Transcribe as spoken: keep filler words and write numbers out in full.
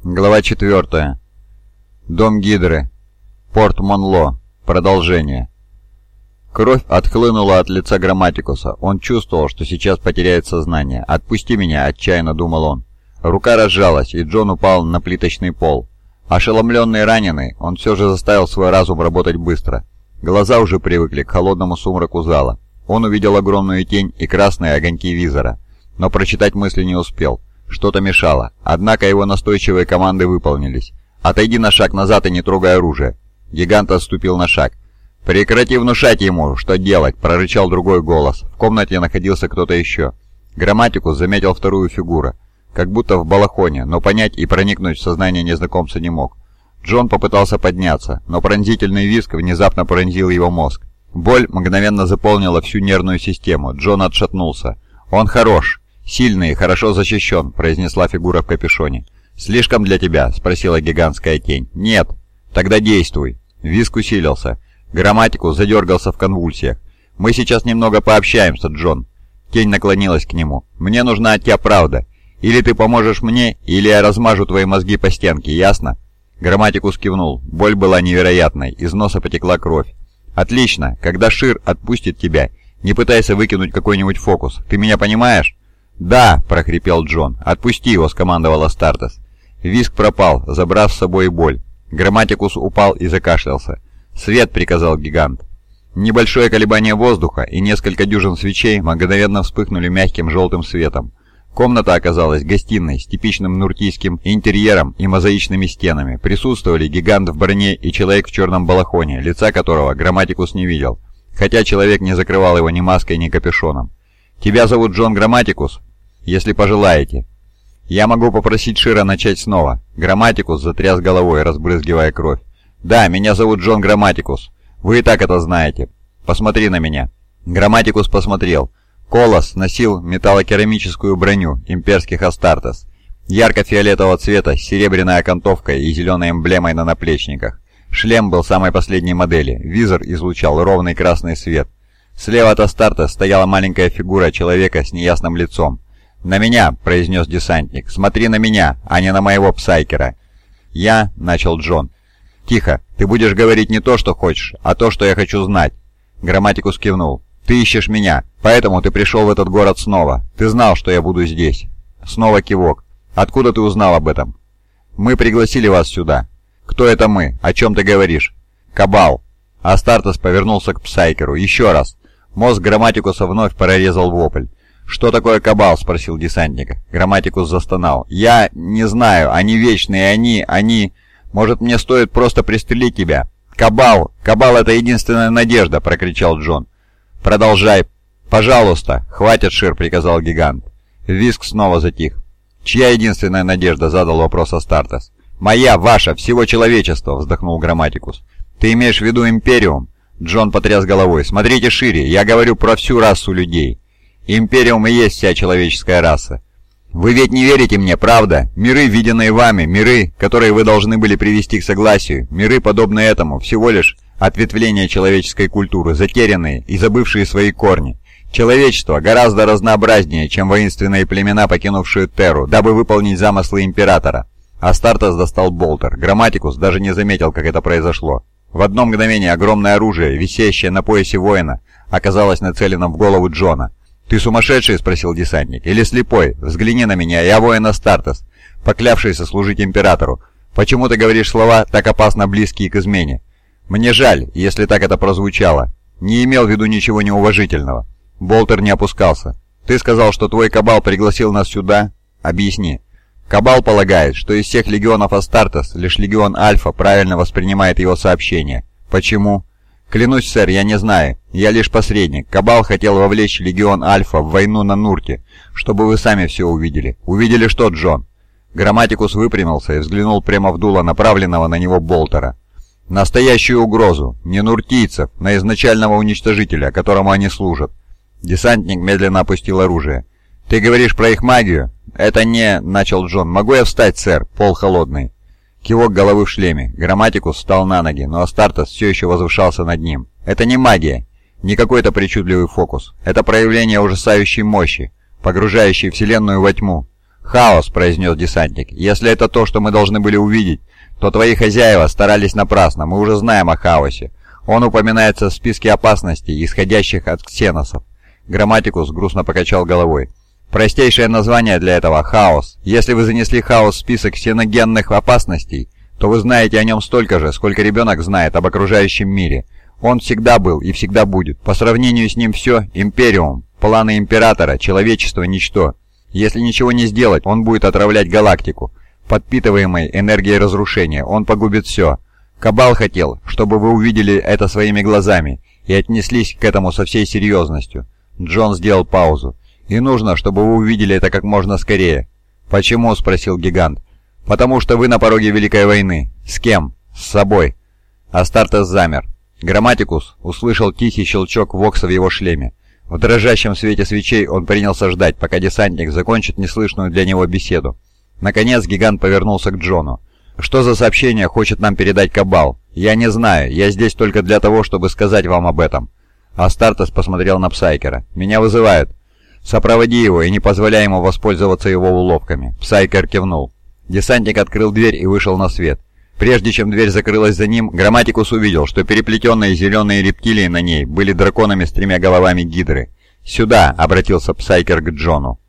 Глава четвертая. Дом Гидры. Порт Монло. Продолжение. Кровь отхлынула от лица Грамматикуса. Он чувствовал, что сейчас потеряет сознание. «Отпусти меня!» – отчаянно думал он. Рука разжалась, и Джон упал на плиточный пол. Ошеломленный и раненый, он все же заставил свой разум работать быстро. Глаза уже привыкли к холодному сумраку зала. Он увидел огромную тень и красные огоньки визора, но прочитать мысли не успел. Что-то мешало, однако его настойчивые команды выполнились. «Отойди на шаг назад и не трогай оружие». Гигант отступил на шаг. «Прекрати внушать ему, что делать», — прорычал другой голос. В комнате находился кто-то еще. Грамматикус заметил вторую фигуру, как будто в балахоне, но понять и проникнуть в сознание незнакомца не мог. Джон попытался подняться, но пронзительный визг внезапно пронзил его мозг. Боль мгновенно заполнила всю нервную систему. Джон отшатнулся. «Он хорош. «Сильный и хорошо защищен», — произнесла фигура в капюшоне. «Слишком для тебя?» — спросила гигантская тень. «Нет». «Тогда действуй». Визг усилился. Грамматикус задергался в конвульсиях. «Мы сейчас немного пообщаемся, Джон». Тень наклонилась к нему. «Мне нужна от тебя правда. Или ты поможешь мне, или я размажу твои мозги по стенке, ясно?» Грамматикус кивнул. Боль была невероятной, из носа потекла кровь. «Отлично. Когда Шир отпустит тебя, не пытайся выкинуть какой-нибудь фокус. Ты меня понимаешь?» «Да!» – прохрипел Джон. «Отпусти его!» – скомандовал Астартес. Визг пропал, забрав с собой боль. Грамматикус упал и закашлялся. «Свет!» – приказал гигант. Небольшое колебание воздуха и несколько дюжин свечей мгновенно вспыхнули мягким желтым светом. Комната оказалась гостиной с типичным нуртийским интерьером и мозаичными стенами. Присутствовали гигант в броне и человек в черном балахоне, лица которого Грамматикус не видел, хотя человек не закрывал его ни маской, ни капюшоном. «Тебя зовут Джон Грамматикус?» «Если пожелаете». «Я могу попросить Шира начать снова». Грамматикус затряс головой, разбрызгивая кровь. «Да, меня зовут Джон Грамматикус. Вы и так это знаете. Посмотри на меня». Грамматикус посмотрел. Колос носил металлокерамическую броню имперских Астартес. Ярко-фиолетового цвета с серебряной окантовкой и зеленой эмблемой на наплечниках. Шлем был самой последней модели. Визор излучал ровный красный свет. Слева от Астарта стояла маленькая фигура человека с неясным лицом. «На меня!» – произнес десантник. «Смотри на меня, а не на моего псайкера!» «Я...» – начал Джон. «Тихо! Ты будешь говорить не то, что хочешь, а то, что я хочу знать!» Грамматикус кивнул. «Ты ищешь меня, поэтому ты пришел в этот город снова. Ты знал, что я буду здесь!» Снова кивок. «Откуда ты узнал об этом?» «Мы пригласили вас сюда». «Кто это мы? О чем ты говоришь?» «Кабал!» Астартес повернулся к псайкеру. «Еще раз!» Мозг Грамматикуса вновь прорезал вопль. «Что такое Кабал?» — спросил десантник. Грамматикус застонал. «Я не знаю. Они вечные, они... они... Может, мне стоит просто пристрелить тебя?» «Кабал! Кабал — это единственная надежда!» — прокричал Джон. «Продолжай!» «Пожалуйста!» «Хватит, Шир!» — приказал гигант. Визг снова затих. «Чья единственная надежда?» — задал вопрос Астартес. «Моя, ваша, всего человечества!» — вздохнул Грамматикус. «Ты имеешь в виду Империум?» Джон потряс головой. «Смотрите шире, я говорю про всю расу людей. Империум и есть вся человеческая раса. Вы ведь не верите мне, правда? Миры, виденные вами, миры, которые вы должны были привести к согласию, миры, подобные этому, всего лишь ответвления человеческой культуры, затерянные и забывшие свои корни. Человечество гораздо разнообразнее, чем воинственные племена, покинувшие Терру, дабы выполнить замыслы Императора». Астартес достал болтер. Грамматикус даже не заметил, как это произошло. В одно мгновение огромное оружие, висящее на поясе воина, оказалось нацеленным в голову Джона. «Ты сумасшедший?» — спросил десантник. «Или слепой? Взгляни на меня, я воин Астартес, поклявшийся служить Императору. Почему ты говоришь слова, так опасно близкие к измене?» «Мне жаль, если так это прозвучало. Не имел в виду ничего неуважительного». Болтер не опускался. «Ты сказал, что твой Кабал пригласил нас сюда? Объясни». «Кабал полагает, что из всех легионов Астартес лишь легион Альфа правильно воспринимает его сообщение. Почему?» «Клянусь, сэр, я не знаю. Я лишь посредник. Кабал хотел вовлечь легион Альфа в войну на Нурте, чтобы вы сами все увидели». «Увидели что, Джон?» Грамматикус выпрямился и взглянул прямо в дуло направленного на него болтера. «Настоящую угрозу. Не нуртийцев, но изначального уничтожителя, которому они служат». Десантник медленно опустил оружие. «Ты говоришь про их магию?» «Это не...» — начал Джон. «Могу я встать, сэр? Пол холодный». Кивок головы в шлеме. Грамматикус встал на ноги, но Астартес все еще возвышался над ним. «Это не магия. Не какой-то причудливый фокус. Это проявление ужасающей мощи, погружающей Вселенную во тьму. «Хаос», — произнес десантник. «Если это то, что мы должны были увидеть, то твои хозяева старались напрасно, мы уже знаем о хаосе. Он упоминается в списке опасностей, исходящих от ксеносов». Грамматикус грустно покачал головой. «Простейшее название для этого — хаос. Если вы занесли хаос в список ксеногенных опасностей, то вы знаете о нем столько же, сколько ребенок знает об окружающем мире. Он всегда был и всегда будет. По сравнению с ним все — империум, планы императора, человечество — ничто. Если ничего не сделать, он будет отравлять галактику. Подпитываемой энергией разрушения, он погубит все. Кабал хотел, чтобы вы увидели это своими глазами и отнеслись к этому со всей серьезностью». Джон сделал паузу. «И нужно, чтобы вы увидели это как можно скорее». «Почему?» — спросил гигант. «Потому что вы на пороге Великой войны. С кем? С собой». Астартес замер. Грамматикус услышал тихий щелчок вокса в его шлеме. В дрожащем свете свечей он принялся ждать, пока десантник закончит неслышную для него беседу. Наконец гигант повернулся к Джону. «Что за сообщение хочет нам передать Кабал? Я не знаю, я здесь только для того, чтобы сказать вам об этом». Астартес посмотрел на Псайкера. «Меня вызывают». «Сопроводи его и не позволяй ему воспользоваться его уловками». Псайкер кивнул. Десантник открыл дверь и вышел на свет. Прежде чем дверь закрылась за ним, Грамматикус увидел, что переплетенные зеленые рептилии на ней были драконами с тремя головами гидры. «Сюда!» — обратился Псайкер к Джону.